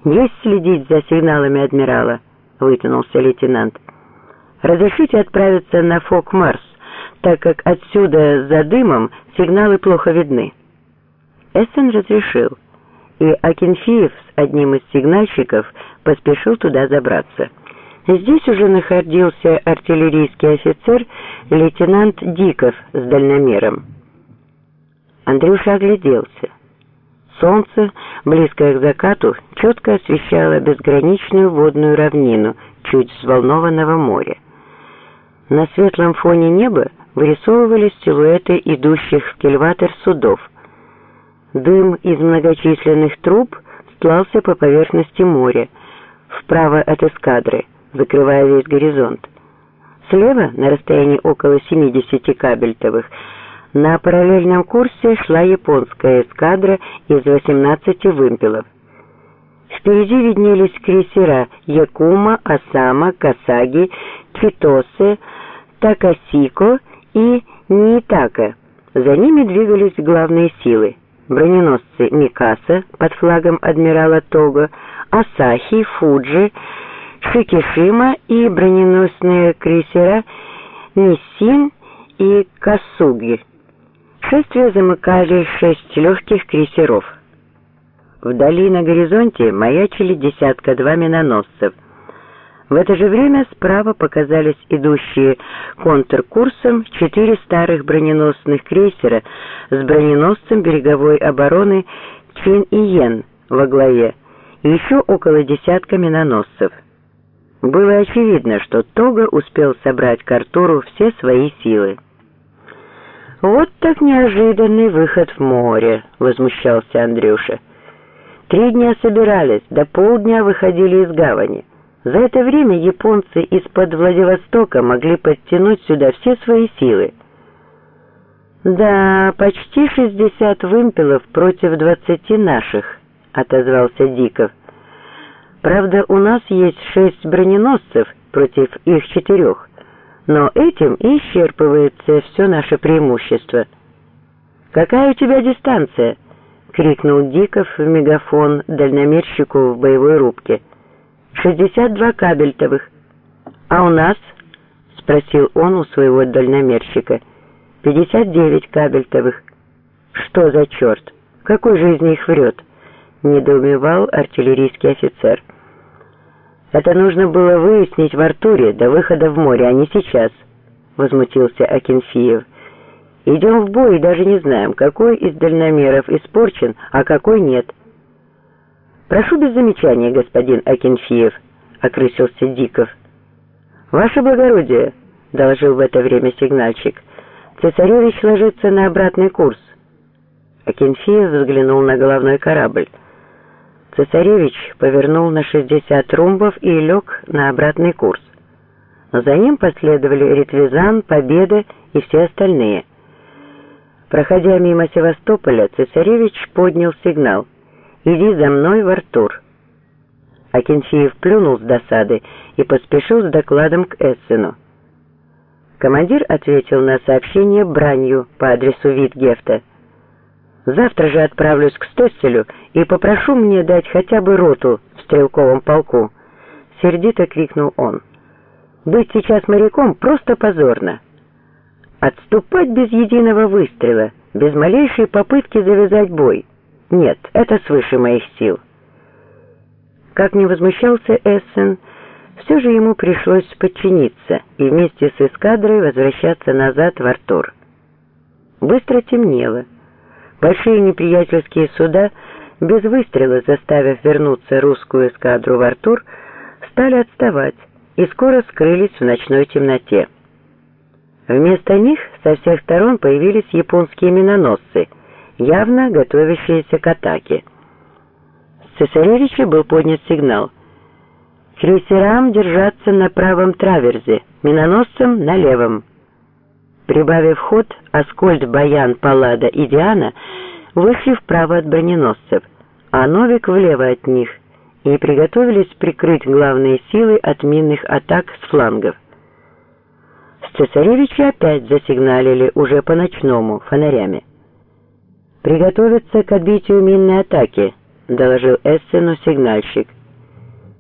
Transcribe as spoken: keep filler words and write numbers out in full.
«Есть следить за сигналами адмирала», — вытянулся лейтенант. «Разрешите отправиться на Фок-Марс, так как отсюда за дымом сигналы плохо видны». Эссен разрешил, и Акинфеев с одним из сигнальщиков поспешил туда забраться. Здесь уже находился артиллерийский офицер лейтенант Диков с дальномером. Андрюша огляделся. Солнце, близкое к закату, четко освещало безграничную водную равнину чуть взволнованного моря. На светлом фоне неба вырисовывались силуэты идущих в кильватер судов. Дым из многочисленных труб стлался по поверхности моря, вправо от эскадры, закрывая весь горизонт. Слева, на расстоянии около семидесяти кабельтовых, на параллельном курсе шла японская эскадра из восемнадцати вымпелов. Впереди виднелись крейсера Якума, Осама, Касаги, Читосе, Такасико и Ниитака. За ними двигались главные силы: броненосцы Микаса под флагом адмирала Того, Асахи, Фуджи, Шикишима и броненосные крейсера Ниссин и Касуги. Шествие замыкали шесть легких крейсеров. Вдали на горизонте маячили десятка-два миноносцев. В это же время справа показались идущие контркурсом четыре старых броненосных крейсера с броненосцем береговой обороны Чин-Иен во главе и еще около десятка миноносцев. Было очевидно, что Того успел собрать к Артуру все свои силы. «Вот так неожиданный выход в море», — возмущался Андрюша. «Три дня собирались, до полдня выходили из гавани. За это время японцы из-под Владивостока могли подтянуть сюда все свои силы». «Да, почти шестьдесят вымпелов против двадцати наших», — отозвался Диков. «Правда, у нас есть шесть броненосцев против их четырех, но этим и исчерпывается все наше преимущество». «Какая у тебя дистанция?» — крикнул Диков в мегафон дальномерщику в боевой рубке. «шестьдесят два кабельтовых». «А у нас?» — спросил он у своего дальномерщика. «пятьдесят девять кабельтовых». «Что за черт? Какой же из них врет?» — недоумевал артиллерийский офицер. «Это нужно было выяснить в Артуре до выхода в море, а не сейчас», — возмутился Акинфеев. «Идем в бой и даже не знаем, какой из дальномеров испорчен, а какой нет». «Прошу без замечания, господин Акинфеев», — окрысился Диков. «Ваше благородие», — доложил в это время сигнальщик, — «цесаревич ложится на обратный курс». Акинфеев взглянул на головной корабль. Цесаревич повернул на шестьдесят румбов и лег на обратный курс. За ним последовали Ретвизан, Победа и все остальные. Проходя мимо Севастополя, цесаревич поднял сигнал: «Иди за мной в Артур». Акинфеев плюнул с досады и поспешил с докладом к Эссену. Командир ответил на сообщение бранью по адресу Витгефта. «Завтра же отправлюсь к Стосселю и попрошу мне дать хотя бы роту в стрелковом полку», — сердито крикнул он. «Быть сейчас моряком просто позорно. Отступать без единого выстрела, без малейшей попытки завязать бой. Нет, это свыше моих сил». Как ни возмущался Эссен, все же ему пришлось подчиниться и вместе с эскадрой возвращаться назад в Артур. Быстро темнело. Большие неприятельские суда, без выстрела заставив вернуться русскую эскадру в Артур, стали отставать и скоро скрылись в ночной темноте. Вместо них со всех сторон появились японские миноносцы, явно готовящиеся к атаке. С цесаревича был поднят сигнал: «Крейсерам держаться на правом траверзе, миноносцам на левом». Прибавив ход, Аскольд, Баян, Паллада и Диана вышли вправо от броненосцев, а Новик влево от них, и приготовились прикрыть главные силы от минных атак с флангов. С цесаревича опять засигналили уже по-ночному, фонарями. «Приготовиться к отбитию минной атаки», доложил Эссену сигнальщик.